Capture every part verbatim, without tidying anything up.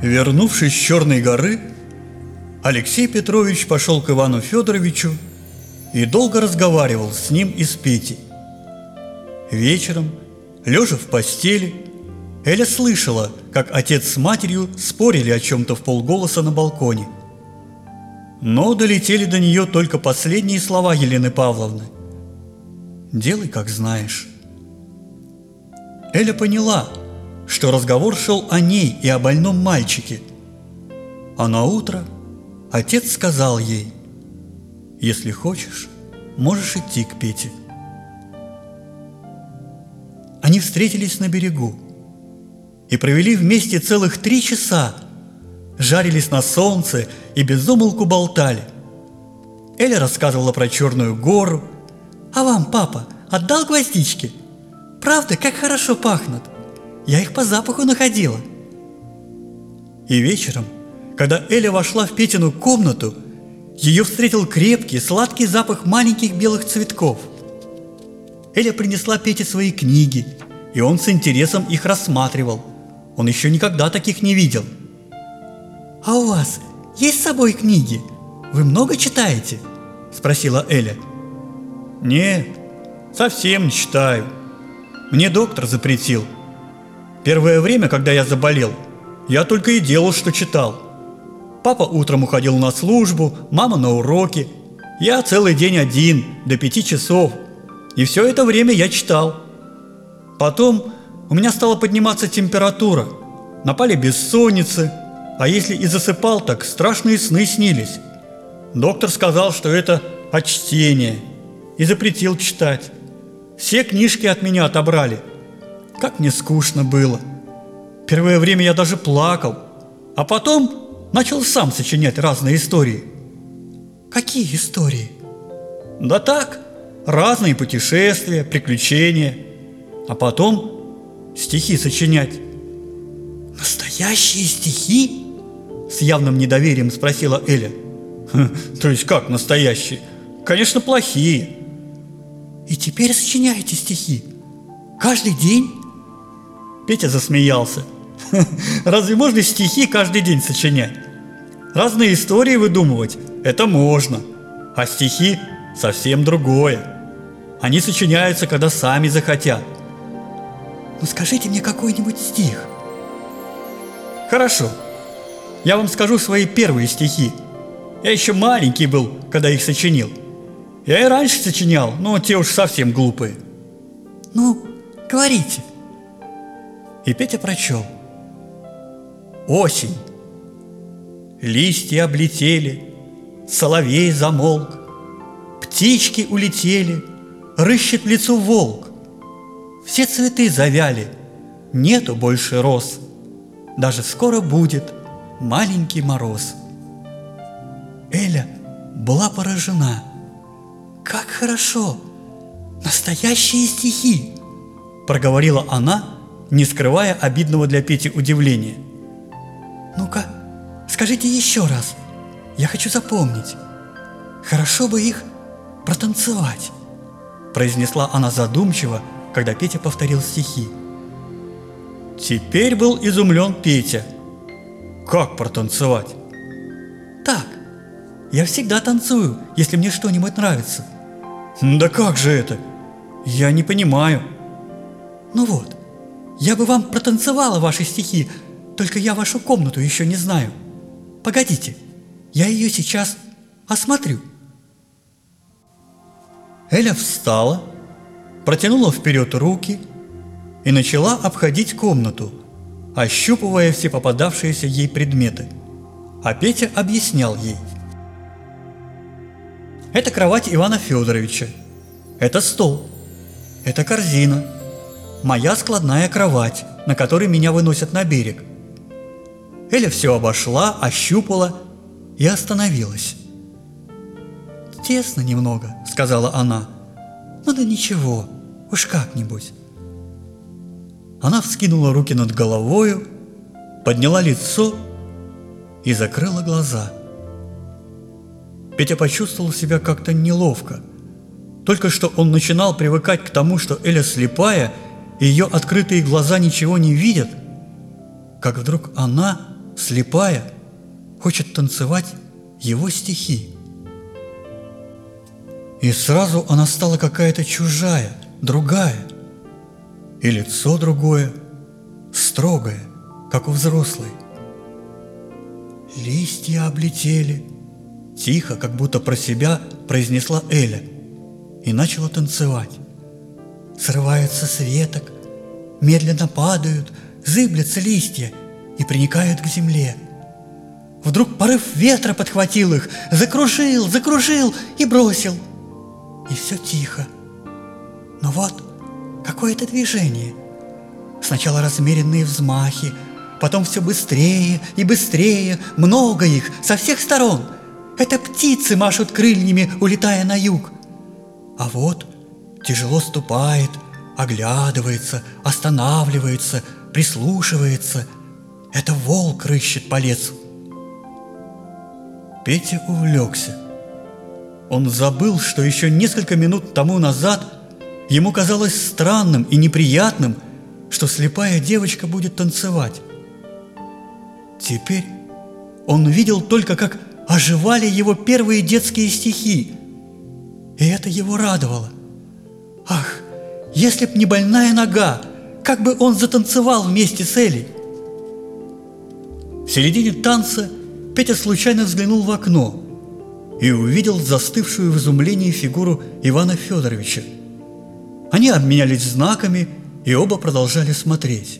Вернувшись с Черной горы, Алексей Петрович пошел к Ивану Федоровичу и долго разговаривал с ним и с Петей. Вечером, лежа в постели, Эля слышала, как отец с матерью спорили о чем-то вполголоса на балконе. Но долетели до нее только последние слова Елены Павловны: «Делай, как знаешь». Эля поняла, что разговор шел о ней и о больном мальчике. А на утро отец сказал ей: «Если хочешь, можешь идти к Пете». Они встретились на берегу и провели вместе целых три часа, жарились на солнце и без умолку болтали. Эля рассказывала про Черную гору. «А вам папа отдал гвоздички? Правда, как хорошо пахнут? Я их по запаху находила». И вечером, когда Эля вошла в Петину комнату, ее встретил крепкий, сладкий запах маленьких белых цветков. Эля принесла Пете свои книги, и он с интересом их рассматривал. Он еще никогда таких не видел. «А у вас есть с собой книги? Вы много читаете?» – спросила Эля. «Нет, совсем не читаю. Мне доктор запретил. Первое время, когда я заболел, я только и делал, что читал. Папа утром уходил на службу, мама на уроки. Я целый день один, до пяти часов. И все это время я читал. Потом у меня стала подниматься температура, напали бессонницы, а если и засыпал, так страшные сны снились. Доктор сказал, что это от чтения, и запретил читать. Все книжки от меня отобрали. Как мне скучно было. Первое время я даже плакал, а потом начал сам сочинять разные истории». «Какие истории?» «Да так, разные путешествия, приключения. А потом стихи сочинять». «Настоящие стихи?» – с явным недоверием спросила Эля. «То есть как настоящие? Конечно, плохие». «И теперь сочиняете стихи? Каждый день?» Петя засмеялся. «Разве можно стихи каждый день сочинять? Разные истории выдумывать – это можно, а стихи – совсем другое. Они сочиняются, когда сами захотят». «Ну скажите мне какой-нибудь стих». «Хорошо, я вам скажу свои первые стихи. Я еще маленький был, когда их сочинил. Я и раньше сочинял, но те уж совсем глупые». «Ну, говорите». И Петя прочел. «Осень. Листья облетели, соловей замолк, птички улетели, рыщет в лесу волк. Все цветы завяли, нету больше роз, даже скоро будет маленький мороз». Эля была поражена. «Как хорошо! Настоящие стихи!» – проговорила она, не скрывая обидного для Пети удивления. «Ну-ка, скажите еще раз, я хочу запомнить. Хорошо бы их протанцевать», – произнесла она задумчиво, когда Петя повторил стихи. Теперь был изумлен Петя. «Как протанцевать?» «Так, я всегда танцую, если мне что-нибудь нравится». «Да как же это? Я не понимаю». «Ну вот, я бы вам протанцевала ваши стихи, только я вашу комнату еще не знаю. Погодите, я ее сейчас осмотрю». Эля встала, протянула вперед руки и начала обходить комнату, ощупывая все попадавшиеся ей предметы. А Петя объяснял ей. «Это кровать Ивана Федоровича, это стол, это корзина, моя складная кровать, на которой меня выносят на берег». Эля все обошла, ощупала и остановилась. «Тесно немного», — сказала она. «Ну да ничего, уж как-нибудь». Она вскинула руки над головою, подняла лицо и закрыла глаза. Петя почувствовал себя как-то неловко. Только что он начинал привыкать к тому, что Эля слепая, и ее открытые глаза ничего не видят, как вдруг она слепая хочет танцевать его стихи. И сразу она стала какая-то чужая, другая, и лицо другое, строгое, как у взрослой. «Листья облетели», – тихо, как будто про себя произнесла Эля и начала танцевать. Срываются с веток, медленно падают, зыблятся листья и приникают к земле. Вдруг порыв ветра подхватил их, закружил, закружил и бросил. И все тихо. Но вот какое-то движение. Сначала размеренные взмахи, потом все быстрее и быстрее, много их, со всех сторон. Это птицы машут крыльями, улетая на юг. А вот тяжело ступает, оглядывается, останавливается, прислушивается. Это волк рыщет по лесу. Петя увлекся. Он забыл, что еще несколько минут тому назад ему казалось странным и неприятным, что слепая девочка будет танцевать. Теперь он видел только, как оживали его первые детские стихи, и это его радовало. Ах, если б не больная нога, как бы он затанцевал вместе с Элей! В середине танца Петя случайно взглянул в окно и увидел застывшую в изумлении фигуру Ивана Федоровича. Они обменялись знаками и оба продолжали смотреть.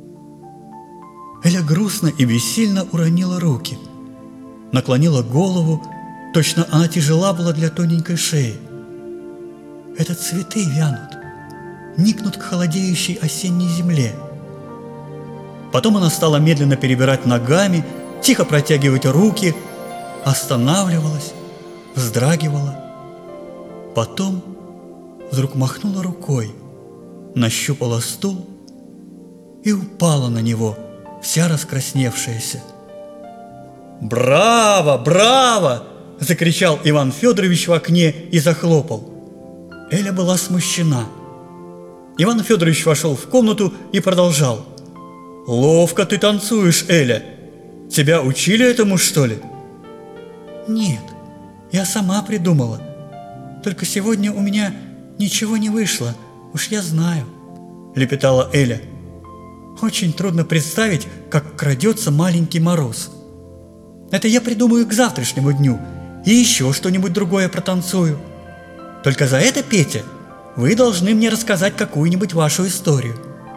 Эля грустно и бессильно уронила руки, наклонила голову, точно она тяжела была для тоненькой шеи. Это цветы вянут, никнут к холодеющей осенней земле. Потом она стала медленно перебирать ногами, тихо протягивать руки, останавливалась, вздрагивала. Потом вдруг махнула рукой, нащупала стул и упала на него, вся раскрасневшаяся. «Браво! Браво!» – закричал Иван Федорович в окне и захлопал. Эля была смущена. Иван Федорович вошел в комнату и продолжал. «Ловко ты танцуешь, Эля. Тебя учили этому, что ли?» «Нет, я сама придумала. Только сегодня у меня ничего не вышло, уж я знаю», – лепетала Эля. «Очень трудно представить, как крадется маленький мороз. Это я придумаю к завтрашнему дню и еще что-нибудь другое протанцую. Только за это, Петя, вы должны мне рассказать какую-нибудь вашу историю».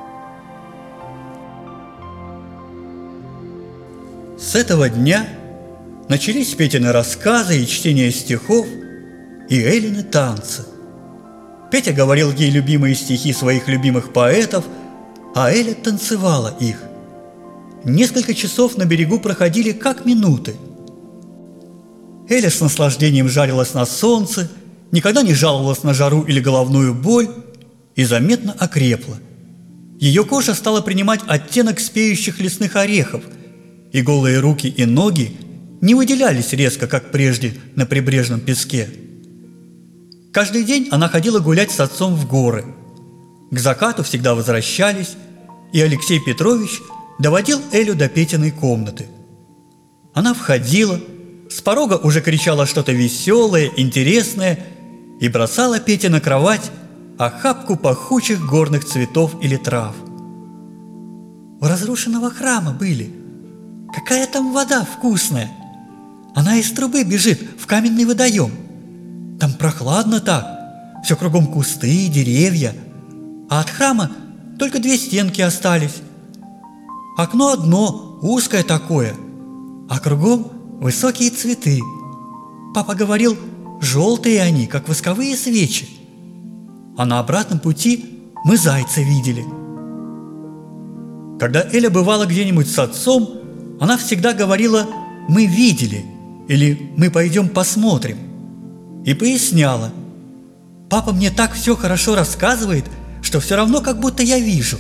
С этого дня начались Петины рассказы и чтение стихов, и Элины танцы. Петя говорил ей любимые стихи своих любимых поэтов, а Эля танцевала их. Несколько часов на берегу проходили как минуты. Эля с наслаждением жарилась на солнце, никогда не жаловалась на жару или головную боль и заметно окрепла. Ее кожа стала принимать оттенок спеющих лесных орехов, и голые руки и ноги не выделялись резко, как прежде на прибрежном песке. Каждый день она ходила гулять с отцом в горы. К закату всегда возвращались, и Алексей Петрович доводил Элю до Петиной комнаты. Она входила, с порога уже кричала что-то веселое, интересное и бросала Пете на кровать охапку пахучих горных цветов или трав. «У разрушенного храма были. Какая там вода вкусная! Она из трубы бежит в каменный водоем. Там прохладно так, все кругом кусты и деревья, а от храма только две стенки остались. Окно одно, узкое такое, а кругом высокие цветы. Папа говорил, желтые они, как восковые свечи. А на обратном пути мы зайца видели». Когда Эля бывала где-нибудь с отцом, она всегда говорила «мы видели» или «мы пойдем посмотрим» и поясняла: «Папа мне так все хорошо рассказывает, что все равно как будто я вижу».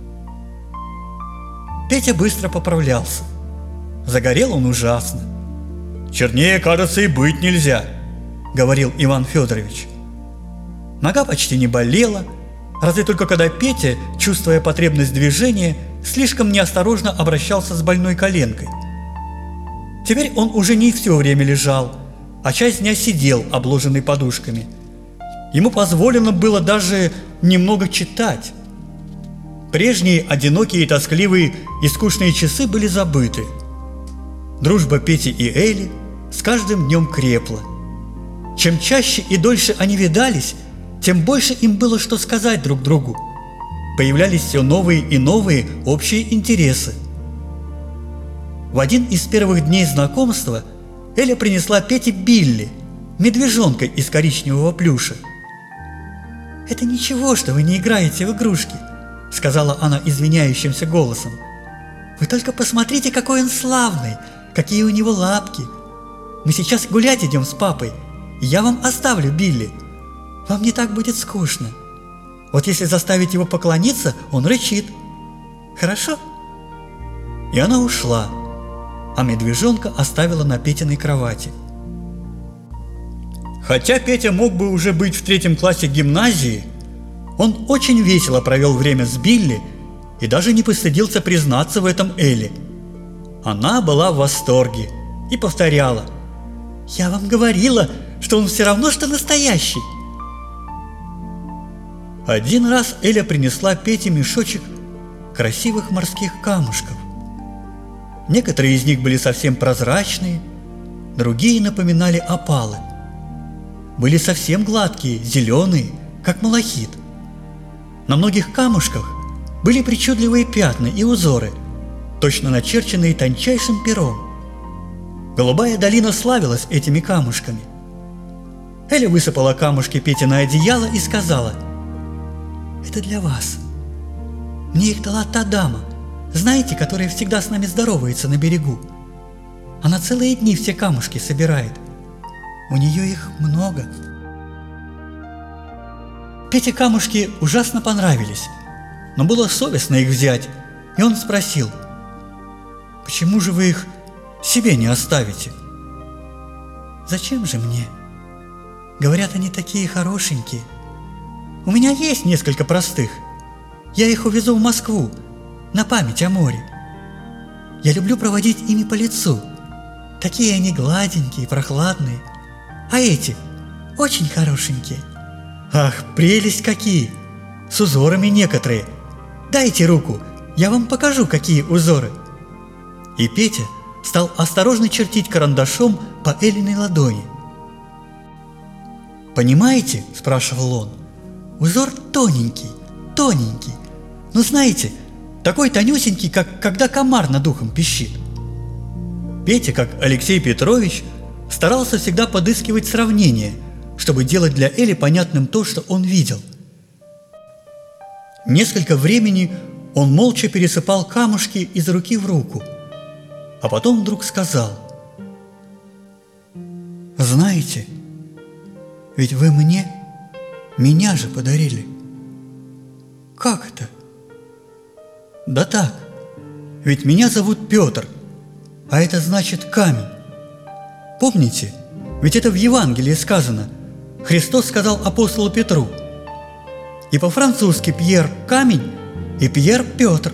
Петя быстро поправлялся. Загорел он ужасно. «Чернее, кажется, и быть нельзя», — говорил Иван Федорович. Нога почти не болела, разве только когда Петя, чувствуя потребность движения, слишком неосторожно обращался с больной коленкой. Теперь он уже не все время лежал, а часть дня сидел, обложенный подушками. Ему позволено было даже немного читать. Прежние одинокие и тоскливые и скучные часы были забыты. Дружба Пети и Эли с каждым днем крепла. Чем чаще и дольше они видались, тем больше им было что сказать друг другу. Появлялись все новые и новые общие интересы. В один из первых дней знакомства Эля принесла Пете Билли, медвежонка из коричневого плюша. «Это ничего, что вы не играете в игрушки», — сказала она извиняющимся голосом. «Вы только посмотрите, какой он славный, какие у него лапки. Мы сейчас гулять идем с папой, и я вам оставлю Билли. Вам не так будет скучно. Вот если заставить его поклониться, он рычит. Хорошо?» И она ушла, а медвежонка оставила на Петиной кровати. Хотя Петя мог бы уже быть в третьем классе гимназии, он очень весело провел время с Билли и даже не постыдился признаться в этом Эле. Она была в восторге и повторяла: «Я вам говорила, что он все равно, что настоящий». Один раз Эля принесла Пете мешочек красивых морских камушков. Некоторые из них были совсем прозрачные, другие напоминали опалы. Были совсем гладкие, зеленые, как малахит. На многих камушках были причудливые пятна и узоры, точно начерченные тончайшим пером. Голубая долина славилась этими камушками. Эля высыпала камушки Пете на одеяло и сказала: «Это для вас. Мне их дала та дама, знаете, которая всегда с нами здоровается на берегу. Она целые дни все камушки собирает. У нее их много». Пете камушки ужасно понравились, но было совестно их взять, и он спросил: «Почему же вы их себе не оставите?» «Зачем же мне? Говорят, они такие хорошенькие. У меня есть несколько простых. Я их увезу в Москву, на память о море. Я люблю проводить ими по лицу. Такие они гладенькие, прохладные. А эти очень хорошенькие. Ах, прелесть какие! С узорами некоторые. Дайте руку, я вам покажу, какие узоры». И Петя стал осторожно чертить карандашом по Элиной ладони. «Понимаете, — спрашивал он, — узор тоненький, тоненький. Ну, знаете, такой тонюсенький, как когда комар над ухом пищит». Петя, как Алексей Петрович, старался всегда подыскивать сравнения, чтобы делать для Эли понятным то, что он видел. Несколько времени он молча пересыпал камушки из руки в руку, а потом вдруг сказал: «Знаете, ведь вы мне, меня же подарили». «Как это?» «Да так, ведь меня зовут Петр, а это значит камень. Помните, ведь это в Евангелии сказано, Христос сказал апостолу Петру. И по-французски Пьер – камень, и Пьер – Петр».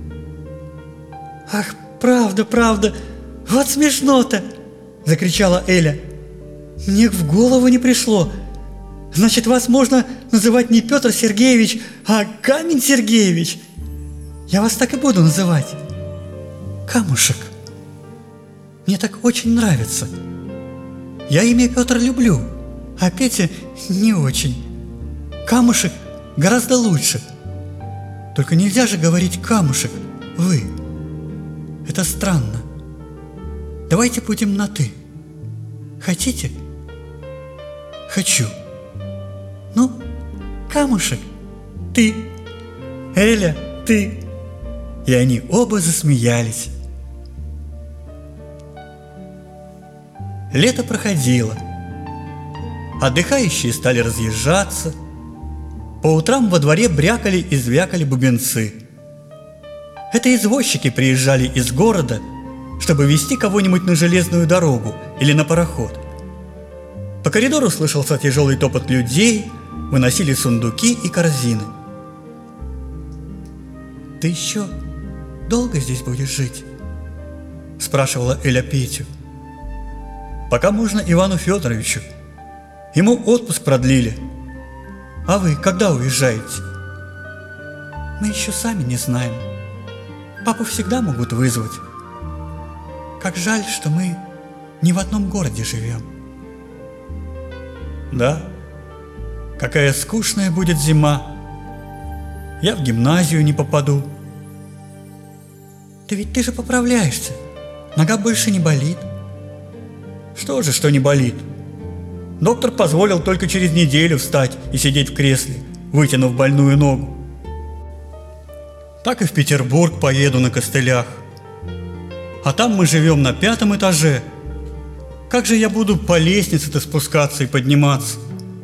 «Ах, правда, правда, вот смешно-то!» – закричала Эля. «Мне в голову не пришло. Значит, вас можно называть не Петр Сергеевич, а Камень Сергеевич. Я вас так и буду называть. Камушек. Мне так очень нравится. Я имя Петр люблю, а Петя не очень. Камушек гораздо лучше. Только нельзя же говорить камушек, вы. Это странно. Давайте будем на «ты». Хотите?» «Хочу». «Ну, камушек, ты. Эля, ты». И они оба засмеялись. Лето проходило. Отдыхающие стали разъезжаться. По утрам во дворе брякали и звякали бубенцы. Это извозчики приезжали из города, чтобы везти кого-нибудь на железную дорогу или на пароход. По коридору слышался тяжелый топот людей, выносили сундуки и корзины. «Ты еще долго здесь будешь жить?» – спрашивала Эля Петю. «Пока можно Ивану Федоровичу. Ему отпуск продлили. А вы когда уезжаете?» «Мы еще сами не знаем. Папу всегда могут вызвать. Как жаль, что мы не в одном городе живем». «Да? Какая скучная будет зима. Я в гимназию не попаду». «Да ведь ты же поправляешься. Нога больше не болит». «Что же, что не болит? Доктор позволил только через неделю встать и сидеть в кресле, вытянув больную ногу. Так и в Петербург поеду на костылях. А там мы живем на пятом этаже. Как же я буду по лестнице-то спускаться и подниматься?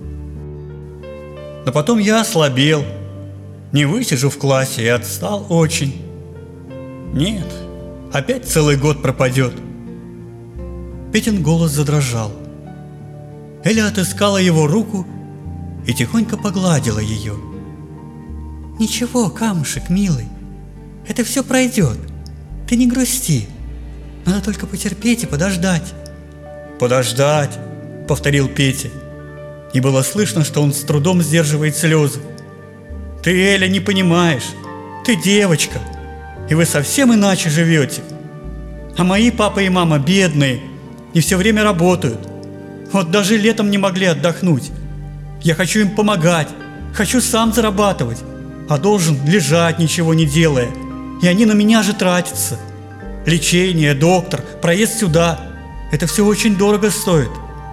Но потом я ослабел, не высижу в классе и отстал очень. Нет, опять целый год пропадет». Петин голос задрожал. Эля отыскала его руку и тихонько погладила ее. «Ничего, камушек, милый, это все пройдет. Ты не грусти. Надо только потерпеть и подождать». «Подождать», — повторил Петя. И было слышно, что он с трудом сдерживает слезы. «Ты, Эля, не понимаешь. Ты девочка, и вы совсем иначе живете. А мои папа и мама бедные и все время работают. Вот даже летом не могли отдохнуть. Я хочу им помогать, хочу сам зарабатывать, а должен лежать, ничего не делая. И они на меня же тратятся. Лечение, доктор, проезд сюда – это все очень дорого стоит.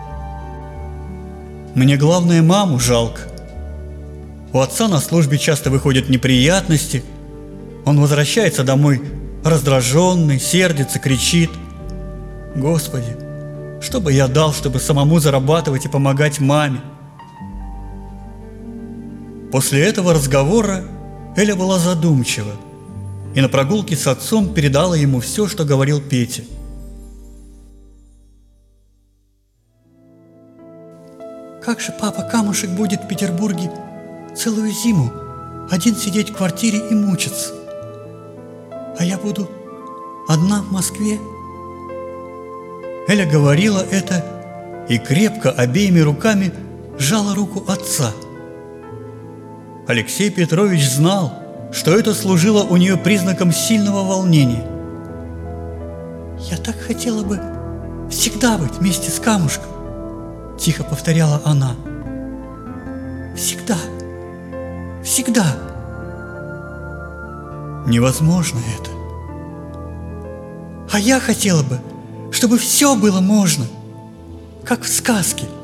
Мне главное маму жалко. У отца на службе часто выходят неприятности. Он возвращается домой раздраженный, сердится, кричит. Господи, что бы я дал, чтобы самому зарабатывать и помогать маме?» После этого разговора Эля была задумчива и на прогулке с отцом передала ему все, что говорил Петя. «Как же папа Камушек будет в Петербурге целую зиму один сидеть в квартире и мучиться? А я буду одна в Москве?» Эля говорила это и крепко обеими руками сжала руку отца. Алексей Петрович знал, что это служило у нее признаком сильного волнения. «Я так хотела бы всегда быть вместе с Камушком», – тихо повторяла она. «Всегда, всегда». «Невозможно это». «А я хотела бы, чтобы все было можно, как в сказке.